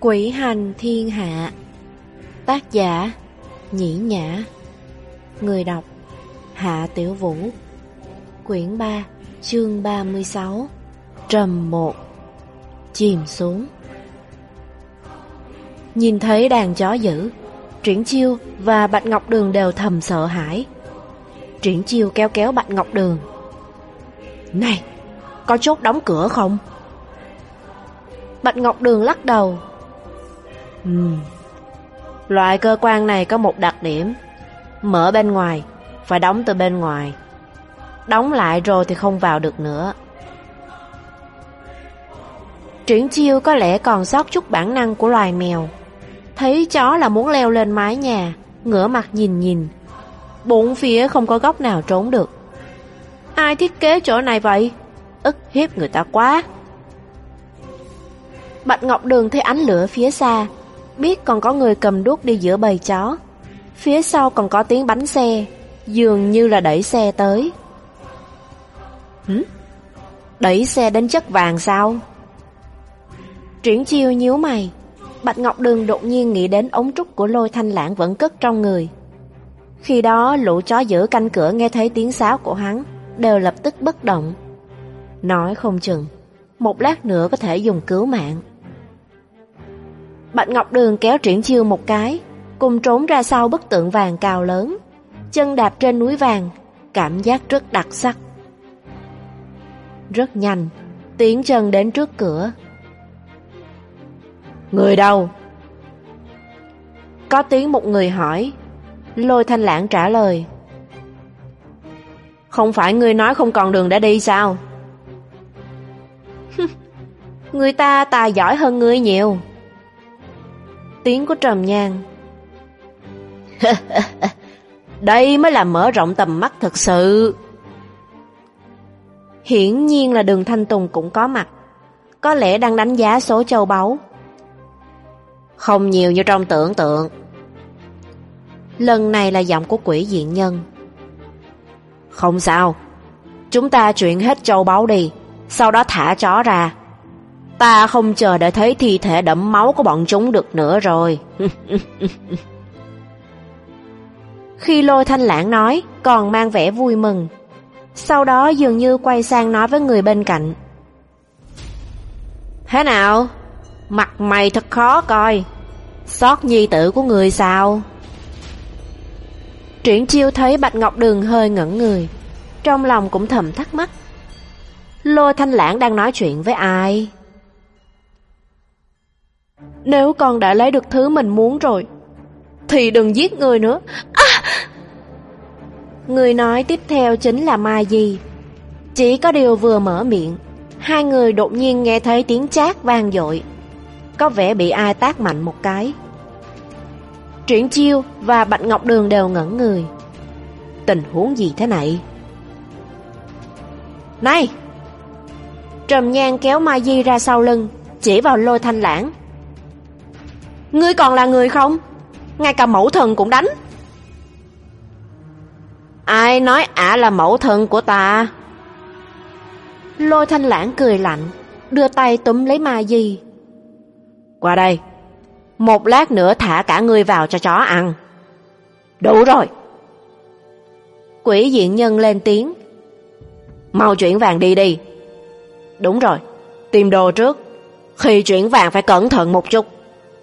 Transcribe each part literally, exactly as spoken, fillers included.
Quỷ hành thiên hạ. Tác giả Nhĩ Nhã. Người đọc Hạ Tiểu Vũ. Quyển ba, chương ba mươi sáu. Trầm một. Chìm xuống. Nhìn thấy đàn chó dữ, Triển Chiêu và Bạch Ngọc Đường đều thầm sợ hãi. Triển Chiêu kéo kéo Bạch Ngọc Đường. Này, có chốt đóng cửa không? Bạch Ngọc Đường lắc đầu. Ừm, loại cơ quan này có một đặc điểm: mở bên ngoài, phải đóng từ bên ngoài. Đóng lại rồi thì không vào được nữa. Triển Chiêu có lẽ còn sót chút bản năng của loài mèo. Thấy chó là muốn leo lên mái nhà, ngửa mặt nhìn nhìn. Bốn phía không có góc nào trốn được. Ai thiết kế chỗ này vậy? Ức hiếp người ta quá. Bạch Ngọc Đường thấy ánh lửa phía xa, biết còn có người cầm đuốc đi giữa bầy chó. Phía sau còn có tiếng bánh xe, dường như là đẩy xe tới. Hử? Đẩy xe đến chất vàng sao? Triển Chiêu nhíu mày. Bạch Ngọc Đường đột nhiên nghĩ đến ống trúc của Lôi Thanh Lãng vẫn cất trong người. Khi đó lũ chó giữ canh cửa nghe thấy tiếng sáo của hắn đều lập tức bất động. Nói không chừng một lát nữa có thể dùng cứu mạng. Bạch Ngọc Đường kéo Triển Chiêu một cái, cùng trốn ra sau bức tượng vàng cao lớn, chân đạp trên núi vàng, cảm giác rất đặc sắc. Rất nhanh, tiến chân đến trước cửa. Người đâu? Có tiếng một người hỏi. Lôi Thanh Lãng trả lời. Không phải ngươi nói không còn đường để đi sao? Người ta tài giỏi hơn ngươi nhiều. Tiếng của Trầm Nhan. Đây mới là mở rộng tầm mắt thật sự. Hiển nhiên là Đường Thanh Tùng cũng có mặt. Có lẽ đang đánh giá số châu báu. Không nhiều như trong tưởng tượng. Lần này là giọng của Quỷ Diện Nhân. Không sao, chúng ta chuyển hết châu báu đi, sau đó thả chó ra. Ta không chờ để thấy thi thể đẫm máu của bọn chúng được nữa rồi. Khi Lôi Thanh Lãng nói, còn mang vẻ vui mừng. Sau đó dường như quay sang nói với người bên cạnh. Thế nào? Mặt mày thật khó coi. Xót nhi tử của người sao? Triển Chiêu thấy Bạch Ngọc Đường hơi ngẩn người, trong lòng cũng thầm thắc mắc. Lôi Thanh Lãng đang nói chuyện với ai? Nếu con đã lấy được thứ mình muốn rồi thì đừng giết người nữa. À! Người nói tiếp theo chính là Mai Di. Chỉ có điều vừa mở miệng, hai người đột nhiên nghe thấy tiếng chát vang dội. Có vẻ bị ai tát mạnh một cái. Triển Chiêu và Bạch Ngọc Đường đều ngẩn người. Tình huống gì thế này? Này! Trầm Nhan kéo Mai Di ra sau lưng, chỉ vào Lôi Thanh Lãng. Ngươi còn là người không? Ngay cả mẫu thần cũng đánh. Ai nói ả là mẫu thần của ta? Lôi Thanh Lãng cười lạnh, đưa tay túm lấy Mai Di. Qua đây, một lát nữa thả cả ngươi vào cho chó ăn. Đủ rồi. Quỷ Diện Nhân lên tiếng. Mau chuyển vàng đi đi. Đúng rồi, tìm đồ trước. Khi chuyển vàng phải cẩn thận một chút.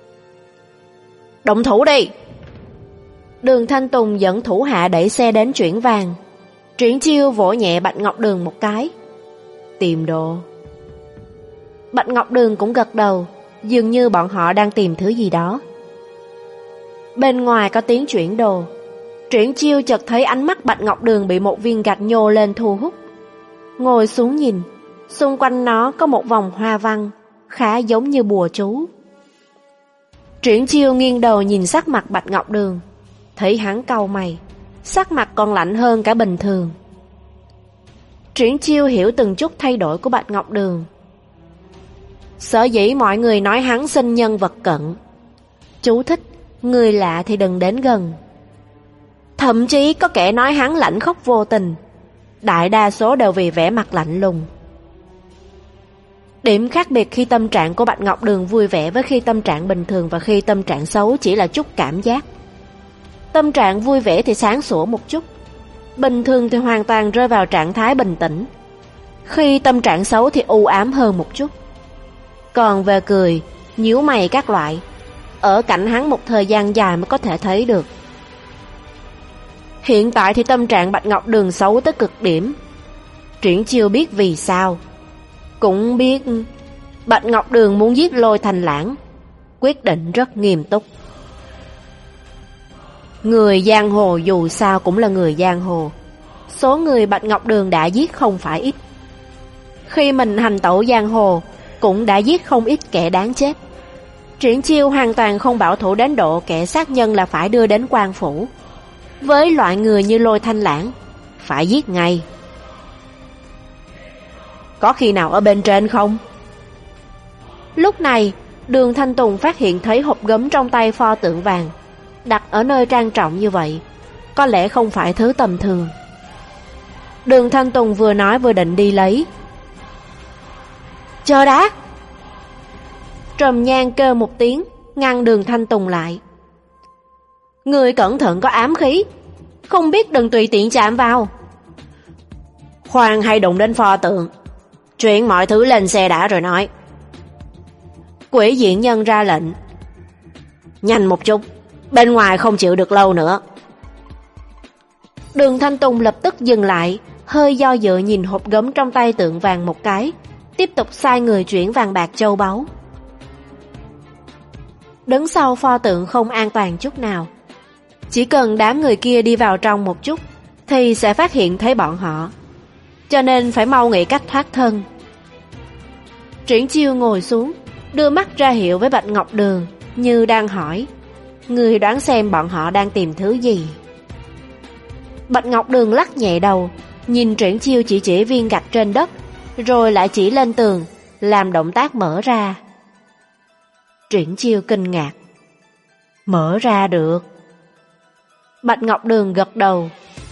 Động thủ đi. Đường Thanh Tùng dẫn thủ hạ đẩy xe đến chuyển vàng. Triển Chiêu vỗ nhẹ Bạch Ngọc Đường một cái. Tìm đồ. Bạch Ngọc Đường cũng gật đầu, dường như bọn họ đang tìm thứ gì đó. Bên ngoài có tiếng chuyển đồ. Triển Chiêu chợt thấy ánh mắt Bạch Ngọc Đường bị một viên gạch nhô lên thu hút. Ngồi xuống nhìn, xung quanh nó có một vòng hoa văn, khá giống như bùa chú. Triển Chiêu nghiêng đầu nhìn sắc mặt Bạch Ngọc Đường, thấy hắn cau mày, sắc mặt còn lạnh hơn cả bình thường. Triển Chiêu hiểu từng chút thay đổi của Bạch Ngọc Đường. Sở dĩ mọi người nói hắn sinh nhân vật cận. Chú thích, người lạ thì đừng đến gần. Thậm chí có kẻ nói hắn lãnh khốc vô tình. Đại đa số đều vì vẻ mặt lạnh lùng. Điểm khác biệt khi tâm trạng của Bạch Ngọc Đường vui vẻ với khi tâm trạng bình thường và khi tâm trạng xấu chỉ là chút cảm giác. Tâm trạng vui vẻ thì sáng sủa một chút, bình thường thì hoàn toàn rơi vào trạng thái bình tĩnh. Khi tâm trạng xấu thì u ám hơn một chút. Còn về cười, nhíu mày các loại, ở cạnh hắn một thời gian dài mới có thể thấy được. Hiện tại thì tâm trạng Bạch Ngọc Đường xấu tới cực điểm. Triển Chiêu biết vì sao, cũng biết Bạch Ngọc Đường muốn giết Lôi Thanh Lãng, quyết định rất nghiêm túc. Người giang hồ dù sao cũng là người giang hồ, số người Bạch Ngọc Đường đã giết không phải ít. Khi mình hành tẩu giang hồ cũng đã giết không ít kẻ đáng chết. Triển Chiêu hoàn toàn không bảo thủ đến độ kẻ sát nhân là phải đưa đến quan phủ. Với loại người như Lôi Thanh Lãng, phải giết ngay. Có khi nào ở bên trên không? Lúc này, Đường Thanh Tùng phát hiện thấy hộp gấm trong tay pho tượng vàng, đặt ở nơi trang trọng như vậy, có lẽ không phải thứ tầm thường. Đường Thanh Tùng vừa nói vừa định đi lấy. Chờ đã! Trầm Nhan kêu một tiếng, ngăn Đường Thanh Tùng lại. Người cẩn thận có ám khí, không biết đừng tùy tiện chạm vào. Khoan hay đụng đến pho tượng, chuyển mọi thứ lên xe đã rồi nói. Quỷ diện nhân ra lệnh. Nhanh một chút, bên ngoài không chịu được lâu nữa. Đường Thanh Tùng lập tức dừng lại, hơi do dự nhìn hộp gấm trong tay tượng vàng một cái, tiếp tục sai người chuyển vàng bạc châu báu. Đứng sau pho tượng không an toàn chút nào. Chỉ cần đám người kia đi vào trong một chút thì sẽ phát hiện thấy bọn họ, cho nên phải mau nghĩ cách thoát thân. Triển Chiêu ngồi xuống, đưa mắt ra hiệu với Bạch Ngọc Đường, như đang hỏi, người đoán xem bọn họ đang tìm thứ gì. Bạch Ngọc Đường lắc nhẹ đầu, nhìn Triển Chiêu chỉ chỉ viên gạch trên đất, rồi lại chỉ lên tường, làm động tác mở ra. Triển Chiêu kinh ngạc. Mở ra được. Bạch Ngọc Đường gật đầu.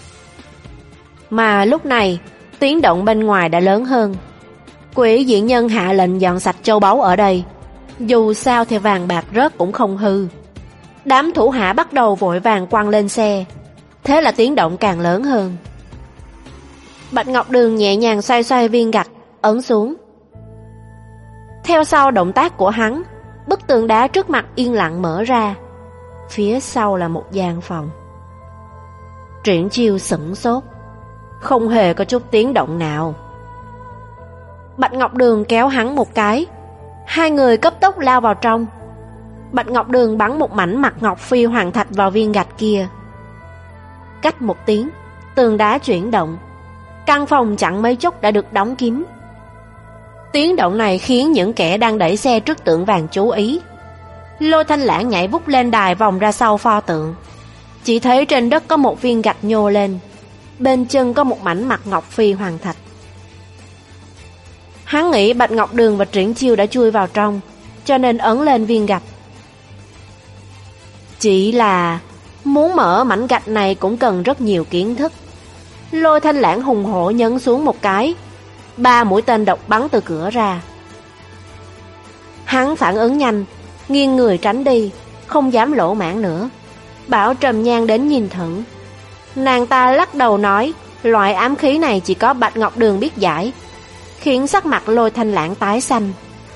Mà lúc này, tiếng động bên ngoài đã lớn hơn. Quỷ diện nhân hạ lệnh dọn sạch châu báu ở đây. Dù sao thì vàng bạc rớt cũng không hư. Đám thủ hạ bắt đầu vội vàng quăng lên xe. Thế là tiếng động càng lớn hơn. Bạch Ngọc Đường nhẹ nhàng xoay xoay viên gạch, ấn xuống. Theo sau động tác của hắn, bức tường đá trước mặt yên lặng mở ra. Phía sau là một gian phòng. Triển Chiêu sửng sốt, không hề có chút tiếng động nào. Bạch Ngọc Đường kéo hắn một cái, hai người cấp tốc lao vào trong. Bạch Ngọc Đường bắn một mảnh mặt ngọc phi hoàng thạch vào viên gạch kia. Cách một tiếng, tường đá chuyển động, căn phòng chẳng mấy chốc đã được đóng kín. Tiếng động này khiến những kẻ đang đẩy xe trước tượng vàng chú ý. Lôi Thanh Lãng nhảy vút lên đài vòng ra sau pho tượng. Chỉ thấy trên đất có một viên gạch nhô lên, bên chân có một mảnh mặt ngọc phi hoàng thạch. Hắn nghĩ Bạch Ngọc Đường và Triển Chiêu đã chui vào trong, cho nên ấn lên viên gạch. Chỉ là muốn mở mảnh gạch này cũng cần rất nhiều kiến thức. Lôi Thanh Lãng hùng hổ nhấn xuống một cái, ba mũi tên độc bắn từ cửa ra. Hắn phản ứng nhanh, nghiêng người tránh đi, không dám lỗ mãng nữa, bảo Trầm Nhan đến nhìn thử. Nàng ta lắc đầu nói, loại ám khí này chỉ có Bạch Ngọc Đường biết giải, khiến sắc mặt Lôi Thanh Lãng tái xanh.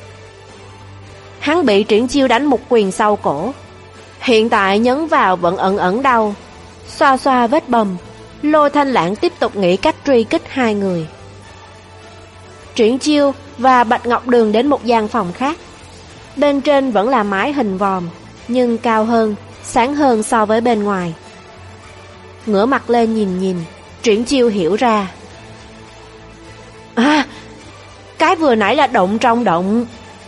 Hắn bị Triển Chiêu đánh một quyền sau cổ, hiện tại nhấn vào vẫn ẩn ẩn đau. Xoa xoa vết bầm, Lôi Thanh Lãng tiếp tục nghĩ cách truy kích hai người. Triển Chiêu và Bạch Ngọc Đường đến một gian phòng khác. Bên trên vẫn là mái hình vòm, nhưng cao hơn, sáng hơn so với bên ngoài. Ngửa mặt lên nhìn nhìn, Triển Chiêu hiểu ra. À, cái vừa nãy là động trong động.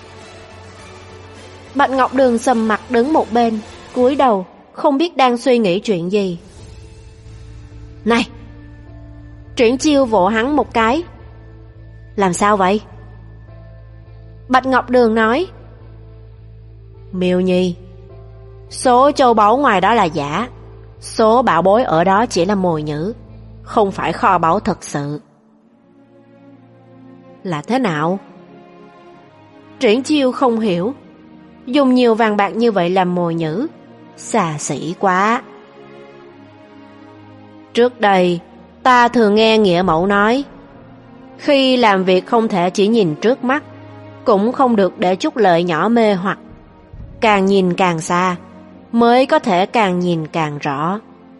Bạch Ngọc Đường sầm mặt đứng một bên, cúi đầu, không biết đang suy nghĩ chuyện gì. Này! Triển Chiêu vỗ hắn một cái. Làm sao vậy? Bạch Ngọc Đường nói, Miêu Nhi, số châu báu ngoài đó là giả, số bảo bối ở đó chỉ là mồi nhử, không phải kho báu thật sự. Là thế nào? Triển Chiêu không hiểu, dùng nhiều vàng bạc như vậy làm mồi nhử, xa xỉ quá. Trước đây, ta thường nghe nghĩa mẫu nói, khi làm việc không thể chỉ nhìn trước mắt, cũng không được để chút lợi nhỏ mê hoặc. Càng nhìn càng xa, mới có thể càng nhìn càng rõ.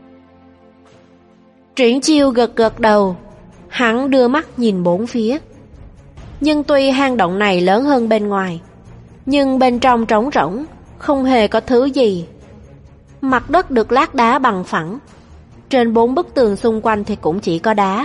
Triển Chiêu gật gật đầu, hắn đưa mắt nhìn bốn phía. Nhưng tuy hang động này lớn hơn bên ngoài, nhưng bên trong trống rỗng, không hề có thứ gì. Mặt đất được lát đá bằng phẳng, trên bốn bức tường xung quanh thì cũng chỉ có đá.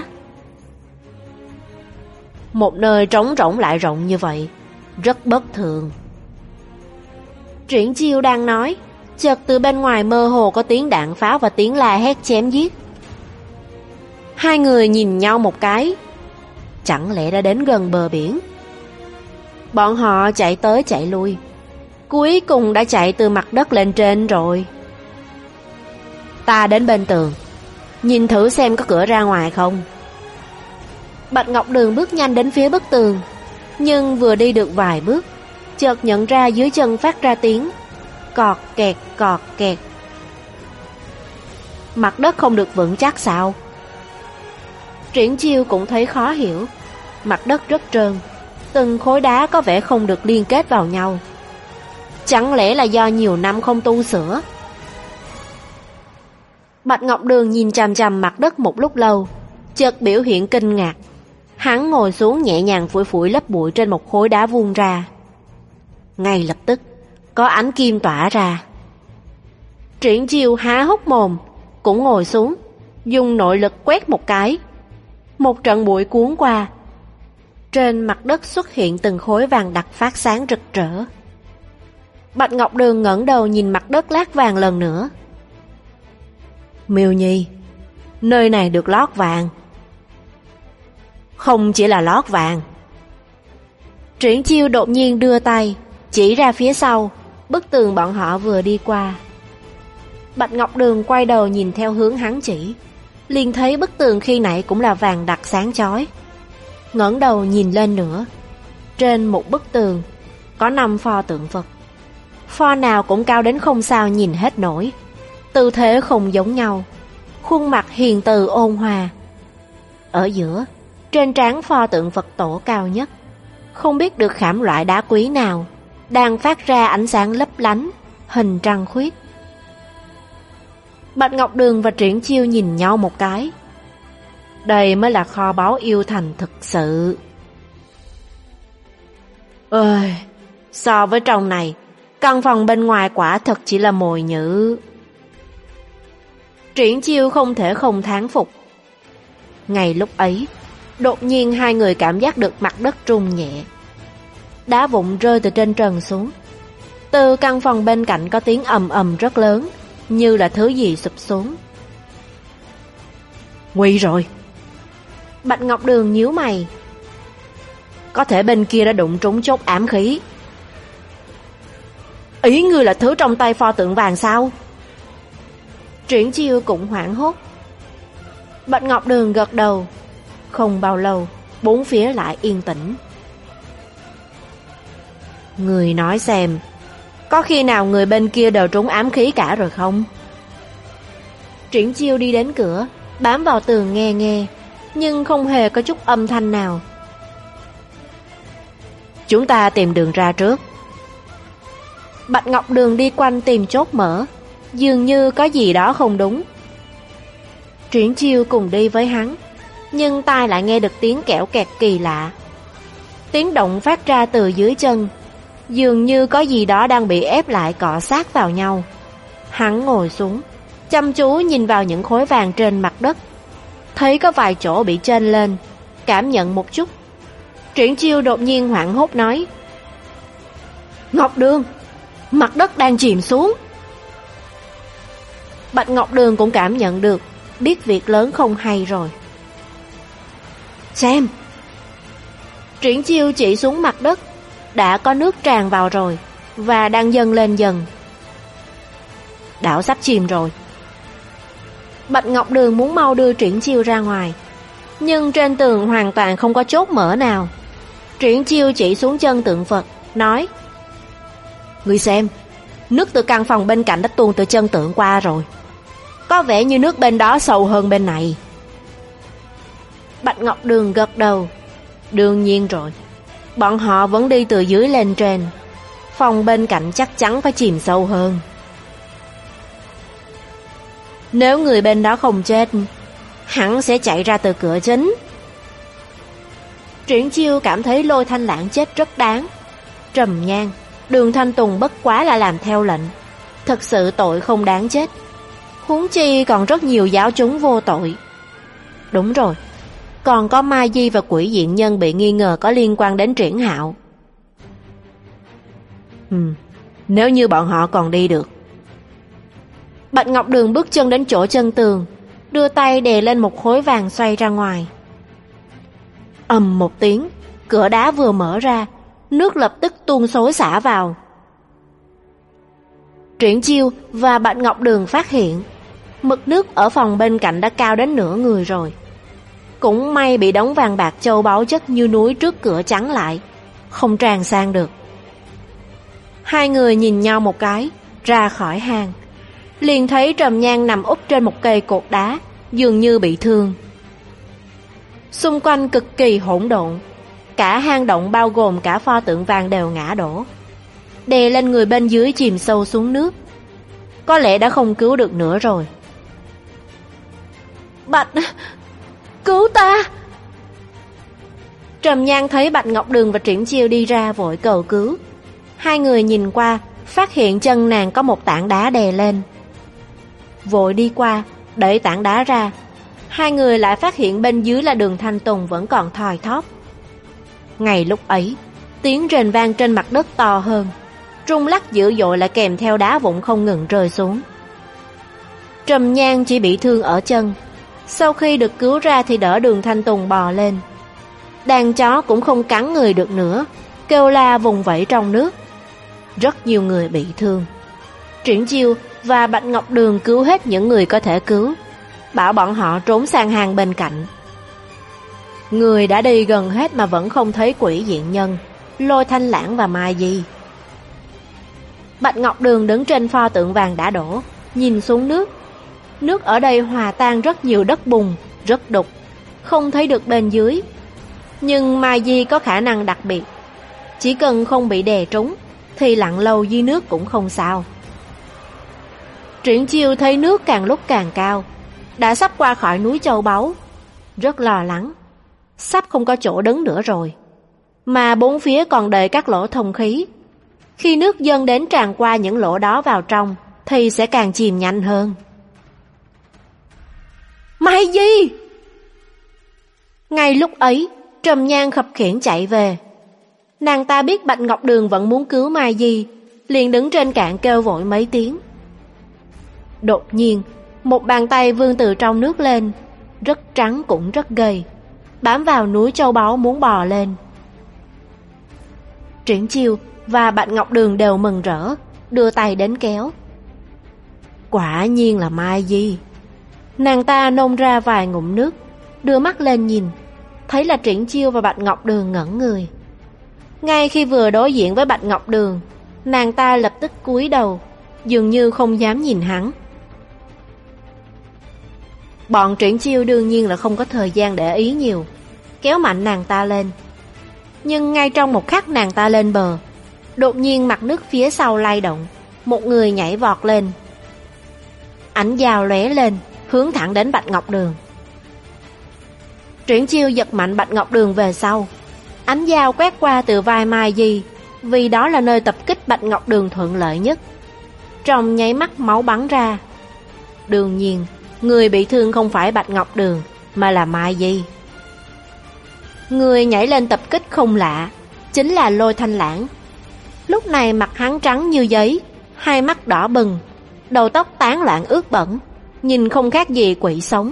Một nơi trống rỗng lại rộng như vậy, rất bất thường. Triển Chiêu đang nói, chợt từ bên ngoài mơ hồ có tiếng đạn pháo và tiếng la hét chém giết. Hai người nhìn nhau một cái, chẳng lẽ đã đến gần bờ biển? Bọn họ chạy tới chạy lui, cuối cùng đã chạy từ mặt đất lên trên rồi. Ta đến bên tường, nhìn thử xem có cửa ra ngoài không. Bạch Ngọc Đường bước nhanh đến phía bức tường, nhưng vừa đi được vài bước, chợt nhận ra dưới chân phát ra tiếng cọt kẹt cọt kẹt. Mặt đất không được vững chắc sao? Triển Chiêu cũng thấy khó hiểu. Mặt đất rất trơn, từng khối đá có vẻ không được liên kết vào nhau. Chẳng lẽ là do nhiều năm không tu sửa? Bạch Ngọc Đường nhìn chằm chằm mặt đất một lúc lâu, chợt biểu hiện kinh ngạc. Hắn ngồi xuống nhẹ nhàng phủi phủi lớp bụi trên một khối đá vuông ra. Ngay lập tức có ánh kim tỏa ra. Triển Chiêu há hốc mồm, cũng ngồi xuống, dùng nội lực quét một cái. Một trận bụi cuốn qua, trên mặt đất xuất hiện từng khối vàng đặc phát sáng rực rỡ. Bạch Ngọc Đường ngẩng đầu nhìn mặt đất lát vàng lần nữa. Miêu Nhi, nơi này được lót vàng. Không chỉ là lót vàng. Triển Chiêu đột nhiên đưa tay chỉ ra phía sau bức tường bọn họ vừa đi qua. Bạch Ngọc Đường quay đầu nhìn theo hướng hắn chỉ, liền thấy bức tường khi nãy cũng là vàng đặc sáng chói. Ngẩng đầu nhìn lên nữa, trên một bức tường có năm pho tượng Phật. Pho nào cũng cao đến không sao nhìn hết nổi, tư thế không giống nhau, khuôn mặt hiền từ ôn hòa. Ở giữa, trên trán pho tượng Phật tổ cao nhất, không biết được khảm loại đá quý nào, đang phát ra ánh sáng lấp lánh, hình trăng khuyết. Bạch Ngọc Đường và Triển Chiêu nhìn nhau một cái. Đây mới là kho báu yêu thành thực sự. Ơi, so với trong này, căn phòng bên ngoài quả thật chỉ là mồi nhử. Triển Chiêu không thể không thán phục. Ngay lúc ấy, đột nhiên hai người cảm giác được mặt đất rung nhẹ. Đá vụn rơi từ trên trần xuống. Từ căn phòng bên cạnh có tiếng ầm ầm rất lớn, như là thứ gì sụp xuống. Nguy rồi. Bạch Ngọc Đường nhíu mày. Có thể bên kia đã đụng trúng chốt ám khí. Ý ngươi là thứ trong tay pho tượng vàng sao? Triển Chiêu cũng hoảng hốt. Bạch Ngọc Đường gật đầu. Không bao lâu, bốn phía lại yên tĩnh. Người nói xem, có khi nào người bên kia đều trúng ám khí cả rồi không? Triển Chiêu đi đến cửa, bám vào tường nghe nghe, nhưng không hề có chút âm thanh nào. Chúng ta tìm đường ra trước. Bạch Ngọc Đường đi quanh tìm chốt mở, dường như có gì đó không đúng. Triển Chiêu cùng đi với hắn, nhưng tai lại nghe được tiếng kẽo kẹt kỳ lạ. Tiếng động phát ra từ dưới chân, dường như có gì đó đang bị ép lại cọ sát vào nhau. Hắn ngồi xuống, chăm chú nhìn vào những khối vàng trên mặt đất. Thấy có vài chỗ bị chênh lên, cảm nhận một chút. Triển Chiêu đột nhiên hoảng hốt nói: Ngọc Đường, mặt đất đang chìm xuống. Bạch Ngọc Đường cũng cảm nhận được, biết việc lớn không hay rồi. Xem. Triển Chiêu chỉ xuống mặt đất, đã có nước tràn vào rồi, và đang dâng lên dần. Đảo sắp chìm rồi. Bạch Ngọc Đường muốn mau đưa Triển Chiêu ra ngoài, nhưng trên tường hoàn toàn không có chốt mở nào. Triển Chiêu chỉ xuống chân tượng Phật, nói: Ngươi xem, nước từ căn phòng bên cạnh đã tuôn từ chân tượng qua rồi. Có vẻ như nước bên đó sâu hơn bên này. Bạch Ngọc Đường gật đầu. Đương nhiên rồi, bọn họ vẫn đi từ dưới lên trên. Phòng bên cạnh chắc chắn phải chìm sâu hơn. Nếu người bên đó không chết, hắn sẽ chạy ra từ cửa chính. Triển Chiêu cảm thấy Lôi Thanh Lãng chết rất đáng. Trầm Nhan, Đường Thanh Tùng bất quá là làm theo lệnh, thật sự tội không đáng chết. Huống chi còn rất nhiều giáo chúng vô tội. Đúng rồi, còn có Mai Di và Quỷ Diện Nhân bị nghi ngờ có liên quan đến Triển Hạo. Ừ, nếu như bọn họ còn đi được. Bạch Ngọc Đường bước chân đến chỗ chân tường, đưa tay đè lên một khối vàng xoay ra ngoài. Ầm một tiếng, cửa đá vừa mở ra, nước lập tức tuôn xối xả vào. Triển Chiêu và Bạch Ngọc Đường phát hiện mực nước ở phòng bên cạnh đã cao đến nửa người rồi. Cũng may bị đống vàng bạc châu báu chất như núi trước cửa chắn lại, không tràn sang được. Hai người nhìn nhau một cái, ra khỏi hang, liền thấy Trầm Nhan nằm úp trên một cây cột đá, dường như bị thương. Xung quanh cực kỳ hỗn độn, cả hang động bao gồm cả pho tượng vàng đều ngã đổ, đè lên người bên dưới chìm sâu xuống nước. Có lẽ đã không cứu được nữa rồi. Bạch, cứu ta! Trầm Nhan thấy Bạch Ngọc Đường và Triển Chiêu đi ra vội cầu cứu. Hai người nhìn qua, phát hiện chân nàng có một tảng đá đè lên. Vội đi qua, đẩy tảng đá ra. Hai người lại phát hiện bên dưới là Đường Thanh Tùng vẫn còn thoi thóp. Ngay lúc ấy, tiếng rền vang trên mặt đất to hơn, rung lắc dữ dội lại kèm theo đá vụn không ngừng rơi xuống. Trầm Nhan chỉ bị thương ở chân, sau khi được cứu ra thì đỡ Đường Thanh Tùng bò lên. Đàn chó cũng không cắn người được nữa, kêu la vùng vẫy trong nước. Rất nhiều người bị thương. Triển Chiêu và Bạch Ngọc Đường cứu hết những người có thể cứu, bảo bọn họ trốn sang hang bên cạnh. Người đã đi gần hết mà vẫn không thấy Quỷ Diện Nhân, Lôi Thanh Lãng và Mai Di. Bạch Ngọc Đường đứng trên pho tượng vàng đã đổ, nhìn xuống nước. Nước ở đây hòa tan rất nhiều đất bùn, rất đục, không thấy được bên dưới. Nhưng Mai Di có khả năng đặc biệt, chỉ cần không bị đè trúng thì lặn lâu dưới nước cũng không sao. Triển Chiêu thấy nước càng lúc càng cao, đã sắp qua khỏi núi châu báu, rất lo lắng, sắp không có chỗ đứng nữa rồi. Mà bốn phía còn đầy các lỗ thông khí, khi nước dâng đến tràn qua những lỗ đó vào trong thì sẽ càng chìm nhanh hơn. Mai Di! Ngay lúc ấy, Trầm Nhan khập khiễng chạy về. Nàng ta biết Bạch Ngọc Đường vẫn muốn cứu Mai Di, liền đứng trên cạn kêu vội mấy tiếng. Đột nhiên, một bàn tay vươn từ trong nước lên, rất trắng cũng rất gầy, bám vào núi châu báu muốn bò lên. Triển Chiêu và Bạch Ngọc Đường đều mừng rỡ, đưa tay đến kéo. Quả nhiên là Mai Di. Nàng ta nôn ra vài ngụm nước, đưa mắt lên nhìn, thấy là Triển Chiêu và Bạch Ngọc Đường ngẩn người. Ngay khi vừa đối diện với Bạch Ngọc Đường, nàng ta lập tức cúi đầu, dường như không dám nhìn hắn. Bọn Triển Chiêu đương nhiên là không có thời gian để ý nhiều, kéo mạnh nàng ta lên. Nhưng ngay trong một khắc nàng ta lên bờ, đột nhiên mặt nước phía sau lay động, một người nhảy vọt lên. Ánh dao lóe lên, hướng thẳng đến Bạch Ngọc Đường. Triển Chiêu giật mạnh Bạch Ngọc Đường về sau. Ánh dao quét qua từ vai Mai Di, vì đó là nơi tập kích Bạch Ngọc Đường thuận lợi nhất. Trong nháy mắt máu bắn ra. Đương nhiên, người bị thương không phải Bạch Ngọc Đường, mà là Mai Di. Người nhảy lên tập kích không lạ, chính là Lôi Thanh Lãng. Lúc này mặt hắn trắng như giấy, hai mắt đỏ bừng, đầu tóc tán loạn ướt bẩn, nhìn không khác gì quỷ sống.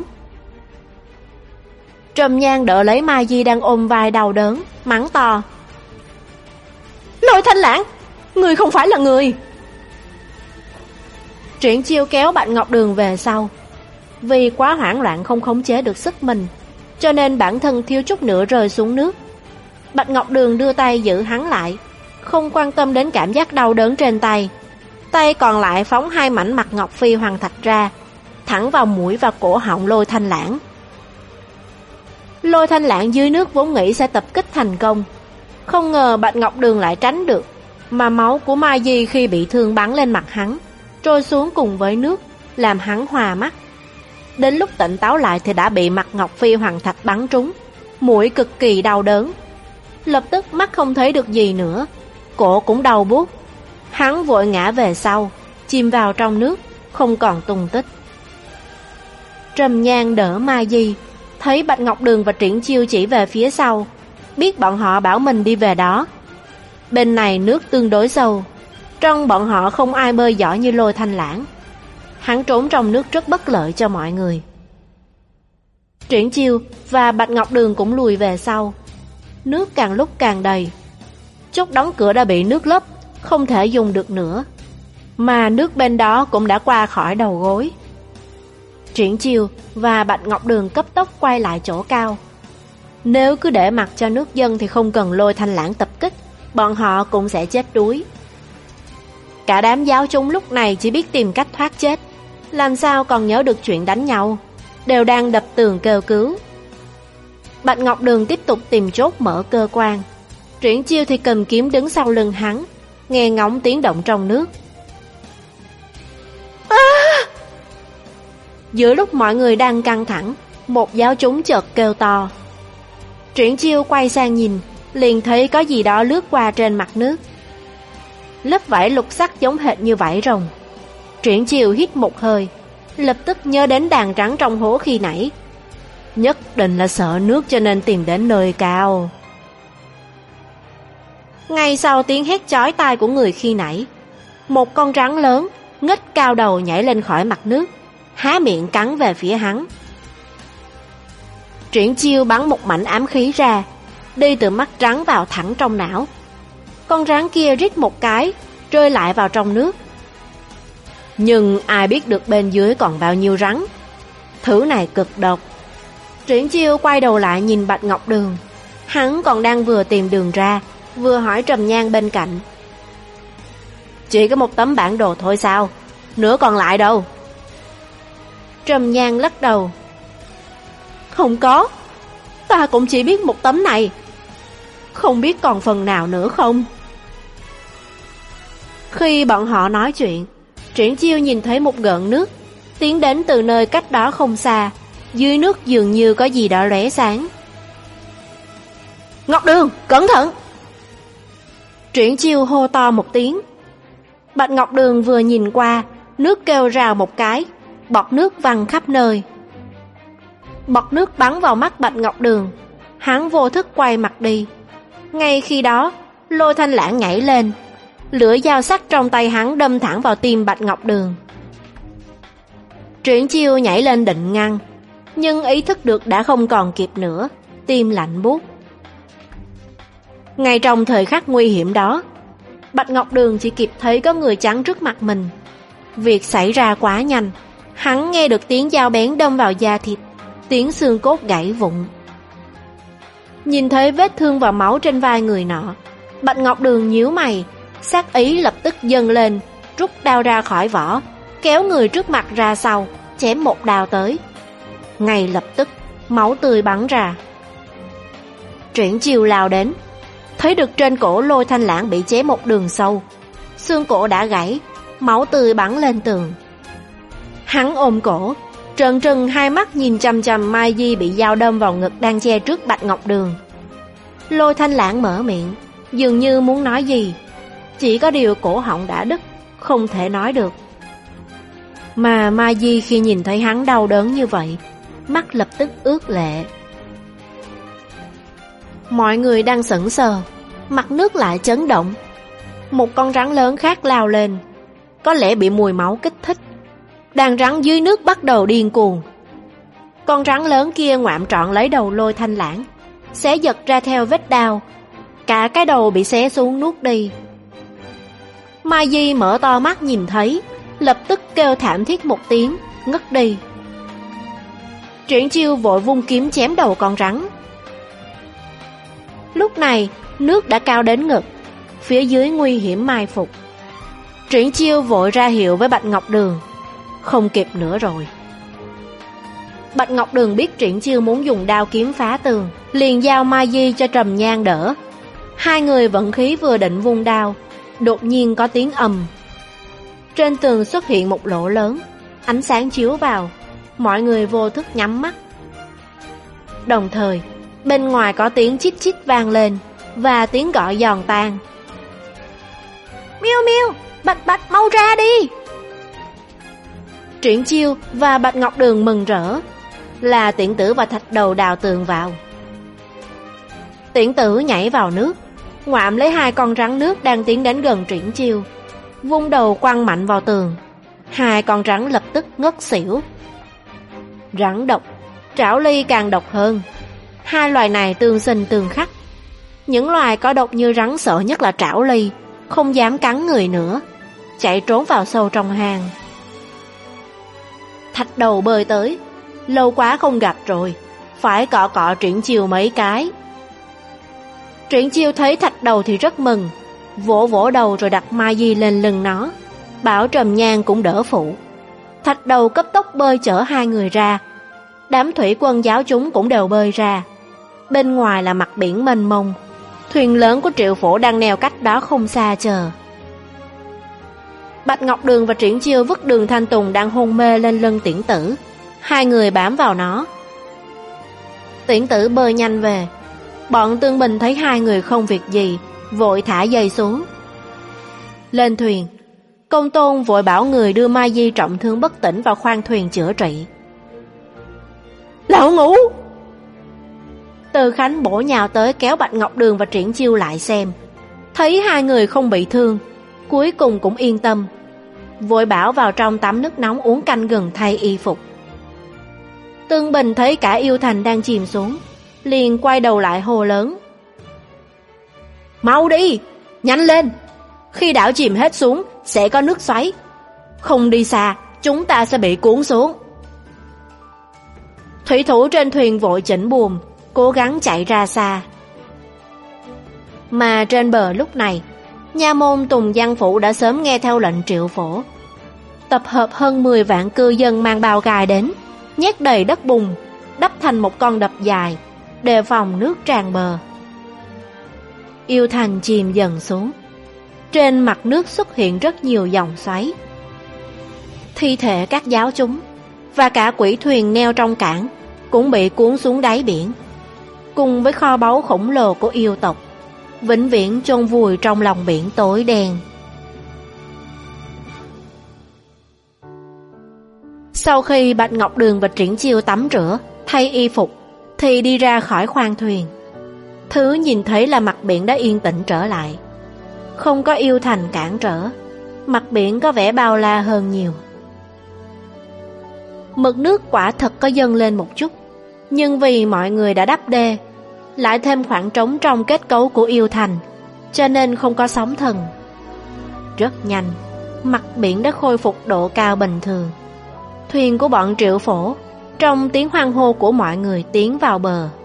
Trầm Nhan đỡ lấy Mai Di đang ôm vai đau đớn, mắng to: Lôi Thanh Lãng, người không phải là người. Triển Chiêu kéo Bạch Ngọc Đường về sau. Vì quá hoảng loạn không khống chế được sức mình, cho nên bản thân thiếu chút nữa rơi xuống nước. Bạch Ngọc Đường đưa tay giữ hắn lại, không quan tâm đến cảm giác đau đớn trên tay. Tay còn lại phóng hai mảnh mặt ngọc phi hoàng thạch ra, thẳng vào mũi và cổ họng Lôi Thanh Lãng. Lôi Thanh Lãng dưới nước vốn nghĩ sẽ tập kích thành công, không ngờ Bạch Ngọc Đường lại tránh được, mà máu của Mai Di khi bị thương bắn lên mặt hắn, trôi xuống cùng với nước, làm hắn hòa mắt. Đến lúc tỉnh táo lại thì đã bị mặt ngọc phi hoàng thạch bắn trúng, mũi cực kỳ đau đớn. Lập tức mắt không thấy được gì nữa, cổ cũng đau buốt. Hắn vội ngã về sau, chìm vào trong nước, không còn tung tích. Trầm Nhan đỡ Mai Di, thấy Bạch Ngọc Đường và Triển Chiêu chỉ về phía sau, biết bọn họ bảo mình đi về đó. Bên này nước tương đối sâu, trong bọn họ không ai bơi giỏi như Lôi Thanh Lãng. Hắn trốn trong nước rất bất lợi cho mọi người. Triển Chiêu và Bạch Ngọc Đường cũng lùi về sau. Nước càng lúc càng đầy. Chốt đóng cửa đã bị nước lấp, không thể dùng được nữa, mà nước bên đó cũng đã qua khỏi đầu gối. Triển Chiêu và Bạch Ngọc Đường cấp tốc quay lại chỗ cao. Nếu cứ để mặc cho nước dâng thì không cần Lôi Thanh Lãng tập kích, bọn họ cũng sẽ chết đuối. Cả đám giáo chúng lúc này chỉ biết tìm cách thoát chết, làm sao còn nhớ được chuyện đánh nhau, đều đang đập tường kêu cứu. Bạch Ngọc Đường tiếp tục tìm chốt mở cơ quan. Triển Chiêu thì cầm kiếm đứng sau lưng hắn, nghe ngóng tiếng động trong nước. À! Giữa lúc mọi người đang căng thẳng, một giáo chúng chợt kêu to. Triển Chiêu quay sang nhìn, liền thấy có gì đó lướt qua trên mặt nước. Lớp vải lục sắc giống hệt như vải rồng. Triển Chiêu hít một hơi, lập tức nhớ đến đàn trắng trong hố khi nãy. Nhất định là sợ nước cho nên tìm đến nơi cao. Ngay sau tiếng hét chói tai của người khi nãy, một con rắn lớn ngếch cao đầu nhảy lên khỏi mặt nước, há miệng cắn về phía hắn. Triển Chiêu bắn một mảnh ám khí ra, đi từ mắt rắn vào thẳng trong não. Con rắn kia rít một cái, rơi lại vào trong nước. Nhưng ai biết được bên dưới còn bao nhiêu rắn. Thứ này cực độc. Triển Chiêu quay đầu lại nhìn Bạch Ngọc Đường. Hắn còn đang vừa tìm đường ra, vừa hỏi Trầm Nhan bên cạnh. Chỉ có một tấm bản đồ thôi sao? Nửa còn lại đâu? Trầm Nhan lắc đầu. Không có, ta cũng chỉ biết một tấm này. Không biết còn phần nào nữa không? Khi bọn họ nói chuyện, Triển Chiêu nhìn thấy một gợn nước tiến đến từ nơi cách đó không xa. Dưới nước dường như có gì đó lóe sáng. Ngọc Đường, cẩn thận! Triển Chiêu hô to một tiếng. Bạch Ngọc Đường vừa nhìn qua, nước kêu rào một cái, bọt nước văng khắp nơi. Bọt nước bắn vào mắt Bạch Ngọc Đường, hắn vô thức quay mặt đi. Ngay khi đó, Lôi Thanh Lãng nhảy lên, lưỡi dao sắc trong tay hắn đâm thẳng vào tim Bạch Ngọc Đường. Triển Chiêu nhảy lên định ngăn, nhưng ý thức được đã không còn kịp nữa, tim lạnh buốt. Ngay trong thời khắc nguy hiểm đó, Bạch Ngọc Đường chỉ kịp thấy có người chắn trước mặt mình. Việc xảy ra quá nhanh, hắn nghe được tiếng dao bén đâm vào da thịt, tiếng xương cốt gãy vụn. Nhìn thấy vết thương và máu trên vai người nọ, Bạch Ngọc Đường nhíu mày, sát ý lập tức dâng lên, rút đao ra khỏi vỏ, kéo người trước mặt ra sau, chém một đao tới. Ngay lập tức, máu tươi bắn ra. Triển Chiêu lao đến, thấy được trên cổ Lôi Thanh Lãng bị chém một đường sâu, xương cổ đã gãy, máu tươi bắn lên tường. Hắn ôm cổ, trợn trừng hai mắt nhìn chằm chằm Mai Di bị dao đâm vào ngực đang che trước Bạch Ngọc Đường. Lôi Thanh Lãng mở miệng, dường như muốn nói gì, chỉ có điều cổ họng đã đứt, không thể nói được. Mà Mai Di khi nhìn thấy hắn đau đớn như vậy, mắt lập tức ướt lệ. Mọi người đang sững sờ, mặt nước lại chấn động. Một con rắn lớn khác lao lên, có lẽ bị mùi máu kích thích. Đàn rắn dưới nước bắt đầu điên cuồng. Con rắn lớn kia ngoạm trọn lấy đầu Lôi Thanh Lãng, xé giật ra theo vết đao, cả cái đầu bị xé xuống nuốt đi. Mai Di mở to mắt nhìn thấy, lập tức kêu thảm thiết một tiếng, ngất đi. Triển Chiêu vội vung kiếm chém đầu con rắn. Lúc này, nước đã cao đến ngực, phía dưới nguy hiểm mai phục. Triển Chiêu vội ra hiệu với Bạch Ngọc Đường. Không kịp nữa rồi. Bạch Ngọc Đường biết Triển Chiêu muốn dùng đao kiếm phá tường, liền giao Mai Di cho Trầm Nhan đỡ. Hai người vận khí vừa định vung đao, đột nhiên có tiếng ầm. Trên tường xuất hiện một lỗ lớn, ánh sáng chiếu vào, mọi người vô thức nhắm mắt. Đồng thời, bên ngoài có tiếng chít chít vang lên và tiếng gọi giòn tan. Miêu Miêu, Bạch Bạch mau ra đi. Triển Chiêu và Bạch Ngọc Đường mừng rỡ. Là Tiễn Tử và Thạch Đầu đào tường vào. Tiễn Tử nhảy vào nước, ngoạm lấy hai con rắn nước đang tiến đến gần Triển Chiêu, vung đầu quăng mạnh vào tường. Hai con rắn lập tức ngất xỉu. Rắn độc, trảo ly càng độc hơn. Hai loài này tương sinh tương khắc. Những loài có độc như rắn sợ nhất là trảo ly, không dám cắn người nữa, chạy trốn vào sâu trong hang. Thạch Đầu bơi tới, lâu quá không gặp rồi, phải cọ cọ Triển Chiêu mấy cái. Triển Chiêu thấy Thạch Đầu thì rất mừng, vỗ vỗ đầu rồi đặt Mai Di lên lưng nó, bảo Trầm Nhan cũng đỡ phụ. Thạch Đầu cấp tốc bơi chở hai người ra. Đám thủy quân giáo chúng cũng đều bơi ra. Bên ngoài là mặt biển mênh mông, thuyền lớn của Triệu Phổ đang neo cách đó không xa chờ. Bạch Ngọc Đường và Triển Chiêu vứt Đường Thanh Tùng đang hôn mê lên lưng Tiễn Tử. Hai người bám vào nó. Tiễn Tử bơi nhanh về. Bọn Tương Bình thấy hai người không việc gì, vội thả dây xuống. Lên thuyền, Công Tôn vội bảo người đưa Mai Di trọng thương bất tỉnh vào khoang thuyền chữa trị. Lão Ngũ! Từ Khánh bổ nhào tới kéo Bạch Ngọc Đường và Triển Chiêu lại xem. Thấy hai người không bị thương, cuối cùng cũng yên tâm, vội bảo vào trong tắm nước nóng uống canh gừng thay y phục. Tương Bình thấy cả Yêu Thành đang chìm xuống, liền quay đầu lại hô lớn. Mau đi, nhanh lên, khi đảo chìm hết xuống sẽ có nước xoáy, không đi xa chúng ta sẽ bị cuốn xuống. Thủy thủ trên thuyền vội chỉnh buồm, cố gắng chạy ra xa. Mà trên bờ lúc này, nha môn Tùng Văn Phủ đã sớm nghe theo lệnh Triệu Phổ, tập hợp hơn mười vạn cư dân mang bao gài đến, nhét đầy đất bùn, đắp thành một con đập dài, đề phòng nước tràn bờ. Yêu Thành chìm dần xuống. Trên mặt nước xuất hiện rất nhiều dòng xoáy. Thi thể các giáo chúng và cả quỷ thuyền neo trong cảng cũng bị cuốn xuống đáy biển, cùng với kho báu khổng lồ của yêu tộc, vĩnh viễn chôn vùi trong lòng biển tối đen. Sau khi Bạch Ngọc Đường và Triển Chiêu tắm rửa, thay y phục, thì đi ra khỏi khoang thuyền. Thứ nhìn thấy là mặt biển đã yên tĩnh trở lại. Không có Yêu Thành cản trở, mặt biển có vẻ bao la hơn nhiều. Mực nước quả thật có dâng lên một chút, nhưng vì mọi người đã đắp đê, lại thêm khoảng trống trong kết cấu của Yêu Thành, cho nên không có sóng thần. Rất nhanh, mặt biển đã khôi phục độ cao bình thường. Thuyền của bọn Triệu Phổ, trong tiếng hoan hô của mọi người tiến vào bờ.